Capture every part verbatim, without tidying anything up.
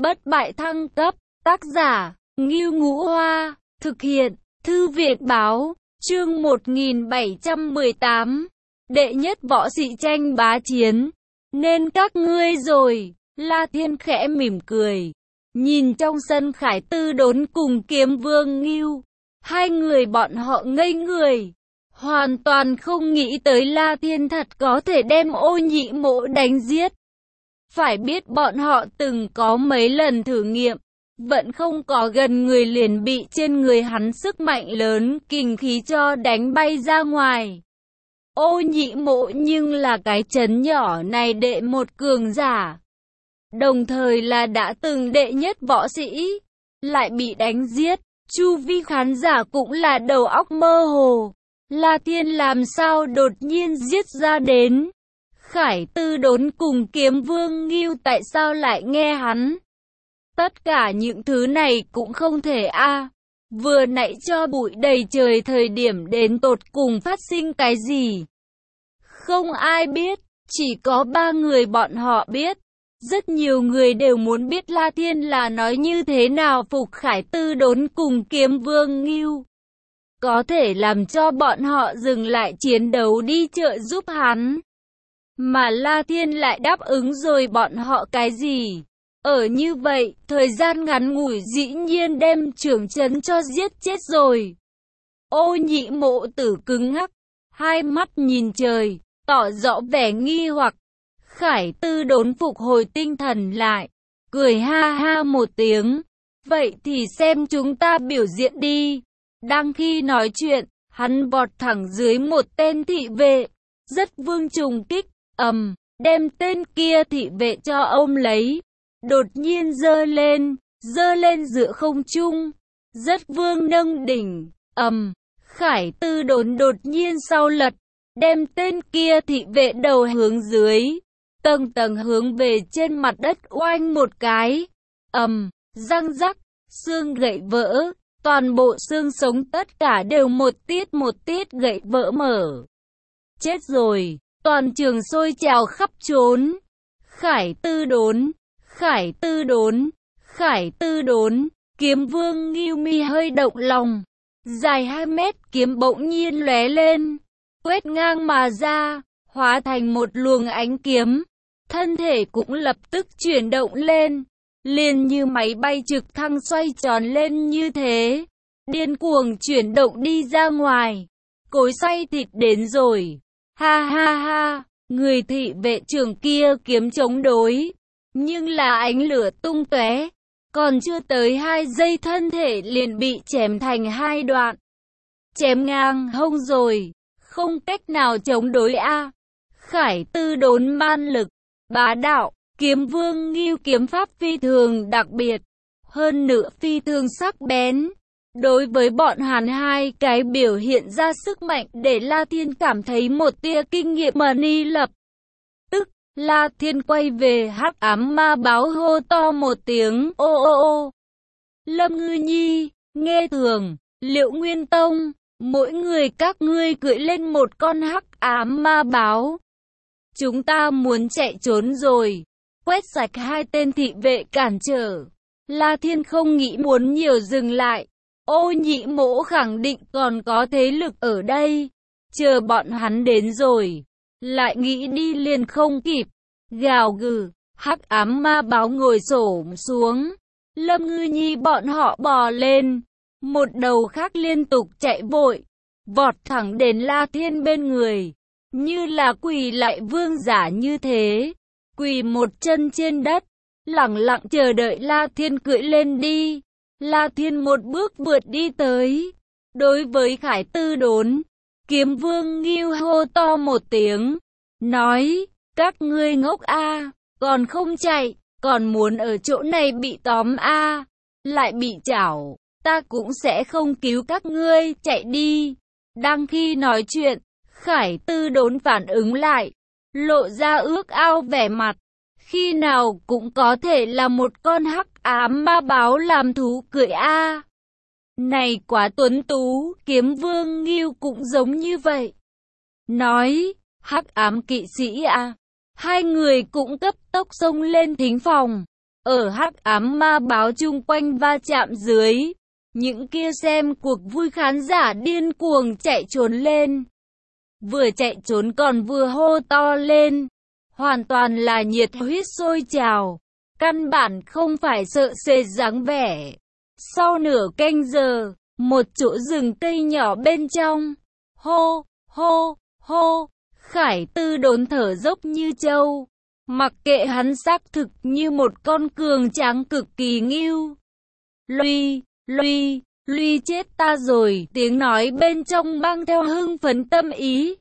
Bất bại thăng cấp, tác giả, Ngưu Ngũ Hoa, thực hiện, Thư viện báo, chương một nghìn bảy trăm mười tám, đệ nhất võ sĩ tranh bá chiến, nên các ngươi rồi, La Thiên khẽ mỉm cười, nhìn trong sân Khải Tư Đốn cùng Kiếm Vương Ngưu, hai người bọn họ ngây người, hoàn toàn không nghĩ tới La Thiên thật có thể đem Ô Nhị Mộ đánh giết. Phải biết bọn họ từng có mấy lần thử nghiệm, vẫn không có gần người liền bị trên người hắn sức mạnh lớn, kình khí cho đánh bay ra ngoài. Ô Nhị Mộ nhưng là cái trấn nhỏ này đệ một cường giả, đồng thời là đã từng đệ nhất võ sĩ, lại bị đánh giết, chu vi khán giả cũng là đầu óc mơ hồ. La Thiên làm sao đột nhiên giết ra đến? Khải Tư Đốn cùng Kiếm Vương Ngưu tại sao lại nghe hắn? Tất cả những thứ này cũng không thể a. À. Vừa nãy cho bụi đầy trời thời điểm đến tột cùng phát sinh cái gì? Không ai biết, chỉ có ba người bọn họ biết. Rất nhiều người đều muốn biết La Thiên là nói như thế nào phục Khải Tư Đốn cùng Kiếm Vương Ngưu. Có thể làm cho bọn họ dừng lại chiến đấu đi trợ giúp hắn. Mà La Thiên lại đáp ứng rồi bọn họ cái gì? Ở như vậy, thời gian ngắn ngủi dĩ nhiên đem trưởng trấn cho giết chết rồi. Ô Nhị Mộ tử cứng ngắc, hai mắt nhìn trời, tỏ rõ vẻ nghi hoặc. Khải Tư Đốn phục hồi tinh thần lại, cười ha ha một tiếng. Vậy thì xem chúng ta biểu diễn đi. Đang khi nói chuyện, hắn vọt thẳng dưới một tên thị vệ, rất vương trùng kích, ầm, đem tên kia thị vệ cho ôm lấy, đột nhiên giơ lên, giơ lên giữa không trung, rất vương nâng đỉnh, ầm, Khải Tư Đốn đột nhiên sau lật, đem tên kia thị vệ đầu hướng dưới, tầng tầng hướng về trên mặt đất oanh một cái, ầm, răng rắc, xương gãy vỡ. Toàn bộ xương sống tất cả đều một tiết một tiết gãy vỡ mở. Chết rồi, toàn trường sôi trào khắp trốn. Khải Tư Đốn, Khải Tư Đốn, Khải Tư Đốn, Kiếm Vương Ngưu mi hơi động lòng. Dài hai mét kiếm bỗng nhiên lóe lên, quét ngang mà ra, hóa thành một luồng ánh kiếm. Thân thể cũng lập tức chuyển động lên. Liền như máy bay trực thăng xoay tròn lên như thế, điên cuồng chuyển động đi ra ngoài. Cối xay thịt đến rồi, ha ha ha, người thị vệ trưởng kia kiếm chống đối, nhưng là ánh lửa tung tóe, còn chưa tới hai giây thân thể liền bị chém thành hai đoạn, chém ngang hông rồi, không cách nào chống đối a. À. Khải Tư Đốn man lực, bá đạo. Kiếm Vương Ngưu kiếm pháp phi thường đặc biệt, hơn nữa phi thường sắc bén. Đối với bọn hắn hai cái biểu hiện ra sức mạnh để La Thiên cảm thấy một tia kinh nghiệm mà ni lập. Tức, La Thiên quay về Hắc Ám Ma Báo hô to một tiếng ô ô ô. Lâm Ngư Nhi, Nghe Thường, Liệu Nguyên Tông, mỗi người các ngươi cưỡi lên một con Hắc Ám Ma Báo. Chúng ta muốn chạy trốn rồi. Quét sạch hai tên thị vệ cản trở. La Thiên không nghĩ muốn nhiều dừng lại. Ô Nhị Mộ khẳng định còn có thế lực ở đây. Chờ bọn hắn đến rồi, lại nghĩ đi liền không kịp. Gào gừ, Hắc Ám Ma Báo ngồi xổm xuống. Lâm Ngư Nhi bọn họ bò lên. Một đầu khác liên tục chạy vội, vọt thẳng đến La Thiên bên người, như là quỳ lại vương giả như thế. Quỳ một chân trên đất, lẳng lặng chờ đợi La Thiên cưỡi lên đi. La Thiên một bước vượt đi tới. Đối với Khải Tư Đốn, Kiếm Vương Ngưu hô to một tiếng, nói, các ngươi ngốc a, à, còn không chạy, còn muốn ở chỗ này bị tóm a, à, lại bị chảo, ta cũng sẽ không cứu các ngươi, chạy đi. Đang khi nói chuyện, Khải Tư Đốn phản ứng lại, lộ ra ước ao vẻ mặt, khi nào cũng có thể là một con Hắc Ám Ma Báo làm thú cưỡi a. À. Này quá tuấn tú, Kiếm Vương Ngưu cũng giống như vậy. Nói, Hắc Ám kỵ sĩ a. À. Hai người cũng cấp tốc xông lên thính phòng. Ở hắc ám ma báo chung quanh va chạm dưới, những kia xem cuộc vui khán giả điên cuồng chạy trốn lên. Vừa chạy trốn còn vừa hô to lên. Hoàn toàn là nhiệt huyết sôi trào. Căn bản không phải sợ sệt dáng vẻ. Sau nửa canh giờ, một chỗ rừng cây nhỏ bên trong. Hô, hô, hô. Khải Tư đốn thở dốc như trâu. Mặc kệ hắn xác thực như một con cường tráng cực kỳ ngưu. Lui, lui, lui chết ta rồi. Tiếng nói bên trong mang theo hưng phấn tâm ý.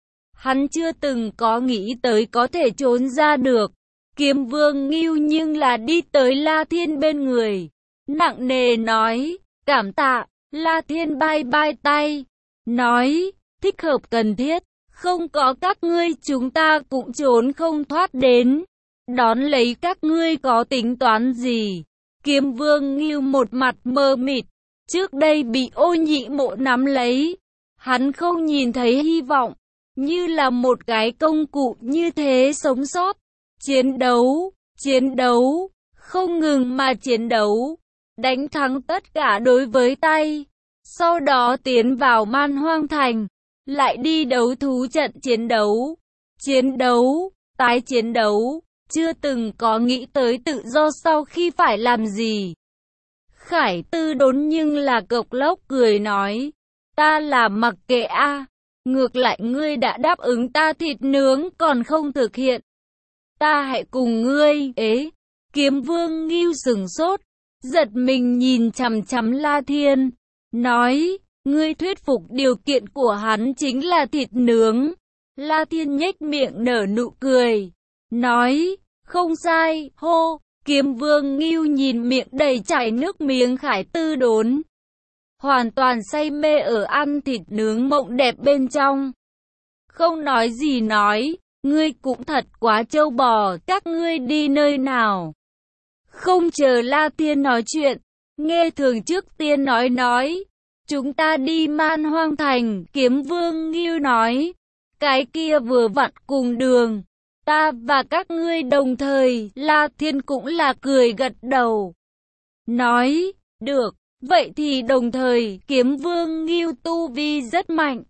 Hắn chưa từng có nghĩ tới có thể trốn ra được. Kiếm Vương Ngưu nhưng là đi tới La Thiên bên người. Nặng nề nói, cảm tạ. La Thiên bay bay tay. Nói, thích hợp cần thiết. Không có các ngươi chúng ta cũng trốn không thoát đến. Đón lấy các ngươi có tính toán gì? Kiếm Vương Ngưu một mặt mờ mịt. Trước đây bị Ô Nhị Mộ nắm lấy. Hắn không nhìn thấy hy vọng. Như là một cái công cụ như thế sống sót. Chiến đấu, chiến đấu, không ngừng mà chiến đấu. Đánh thắng tất cả đối với tay. Sau đó tiến vào Man Hoang Thành. Lại đi đấu thú trận chiến đấu. Chiến đấu, tái chiến đấu. Chưa từng có nghĩ tới tự do sau khi phải làm gì. Khải Tư đốn nhưng là cộc lốc cười nói. Ta là mặc kệ a. Ngược lại ngươi đã đáp ứng ta thịt nướng còn không thực hiện. Ta hãy cùng ngươi, ế. Kiếm Vương Ngưu sừng sốt. Giật mình nhìn chằm chằm La Thiên. Nói, ngươi thuyết phục điều kiện của hắn chính là thịt nướng. La Thiên nhếch miệng nở nụ cười. Nói, không sai, hô. Kiếm Vương Ngưu nhìn miệng đầy chảy nước miếng Khải Tư đốn. Hoàn toàn say mê ở ăn thịt nướng mộng đẹp bên trong. Không nói gì nói, ngươi cũng thật quá trâu bò, các ngươi đi nơi nào? Không chờ La Tiên nói chuyện, nghe thường trước tiên nói nói, chúng ta đi Man Hoang Thành. Kiếm Vương Ngưu nói, cái kia vừa vặn cùng đường, ta và các ngươi đồng thời. La Thiên cũng là cười gật đầu, nói, được. Vậy thì đồng thời, Kiếm Vương Ngưu tu vi rất mạnh.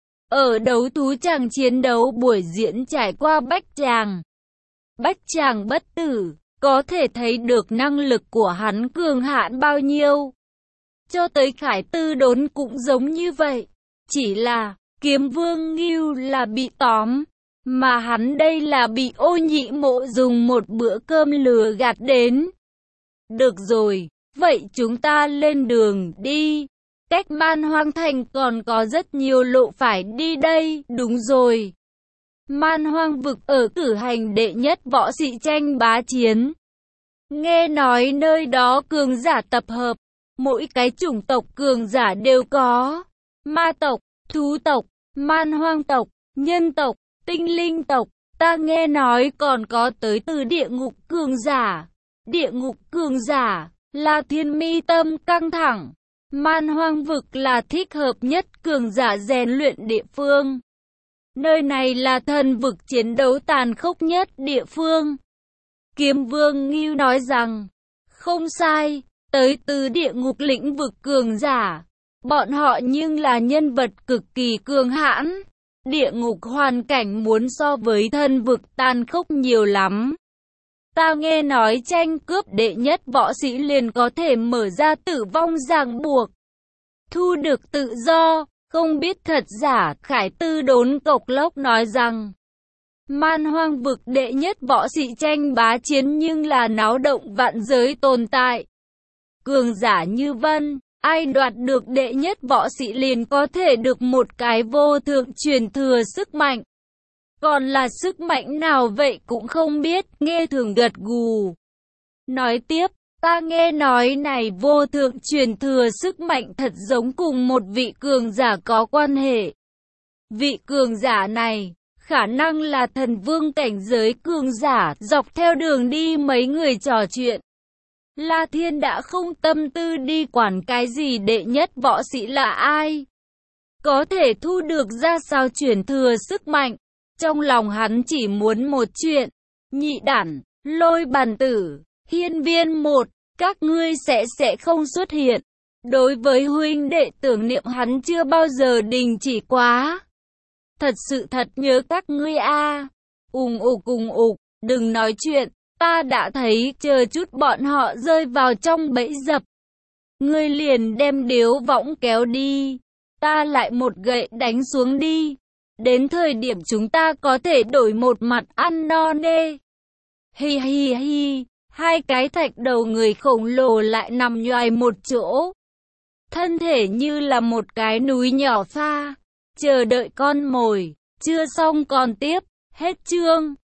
Ở đấu thú tràng chiến đấu buổi diễn trải qua bách tràng. Bách tràng bất tử, có thể thấy được năng lực của hắn cường hãn bao nhiêu. Cho tới Khải Tư đốn cũng giống như vậy. Chỉ là, Kiếm Vương Ngưu là bị tóm, mà hắn đây là bị Ô Nhị Mộ dùng một bữa cơm lừa gạt đến. Được rồi. Vậy chúng ta lên đường đi. Cách Man Hoang Thành còn có rất nhiều lộ phải đi đây. Đúng rồi. Man Hoang vực ở cử hành đệ nhất võ sĩ tranh bá chiến. Nghe nói nơi đó cường giả tập hợp. Mỗi cái chủng tộc cường giả đều có. Ma tộc, thú tộc, man hoang tộc, nhân tộc, tinh linh tộc. Ta nghe nói còn có tới từ địa ngục cường giả. Địa ngục cường giả. La Thiên mi tâm căng thẳng. Man Hoang vực là thích hợp nhất cường giả rèn luyện địa phương. Nơi này là thần vực chiến đấu tàn khốc nhất địa phương. Kiếm Vương Ngưu nói rằng, không sai, tới từ địa ngục lĩnh vực cường giả. Bọn họ nhưng là nhân vật cực kỳ cường hãn. Địa ngục hoàn cảnh muốn so với thần vực tàn khốc nhiều lắm. Ta nghe nói tranh cướp đệ nhất võ sĩ liền có thể mở ra tử vong ràng buộc. Thu được tự do, không biết thật giả. Khải Tư đốn cộc lốc nói rằng, Man Hoang vực đệ nhất võ sĩ tranh bá chiến nhưng là náo động vạn giới tồn tại. Cường giả như Vân, ai đoạt được đệ nhất võ sĩ liền có thể được một cái vô thượng truyền thừa sức mạnh. Còn là sức mạnh nào vậy cũng không biết. Nghe thường gật gù. Nói tiếp, ta nghe nói này vô thượng truyền thừa sức mạnh thật giống cùng một vị cường giả có quan hệ. Vị cường giả này, khả năng là thần vương cảnh giới cường giả. Dọc theo đường đi mấy người trò chuyện. La Thiên đã không tâm tư đi quản cái gì đệ nhất võ sĩ là ai. Có thể thu được ra sao truyền thừa sức mạnh. Trong lòng hắn chỉ muốn một chuyện, nhị đản, lôi bàn tử, Hiên viên một, các ngươi sẽ sẽ không xuất hiện. Đối với huynh đệ tưởng niệm hắn chưa bao giờ đình chỉ quá. Thật sự thật nhớ các ngươi a. Ùng ục ùng ục, đừng nói chuyện, ta đã thấy, chờ chút bọn họ rơi vào trong bẫy dập. Ngươi liền đem điếu võng kéo đi, ta lại một gậy đánh xuống đi. Đến thời điểm chúng ta có thể đổi một mặt ăn no nê. Hi hi hi, hai cái thạch đầu người khổng lồ lại nằm nhoài một chỗ. Thân thể như là một cái núi nhỏ pha, chờ đợi con mồi. Chưa xong còn tiếp, hết chương.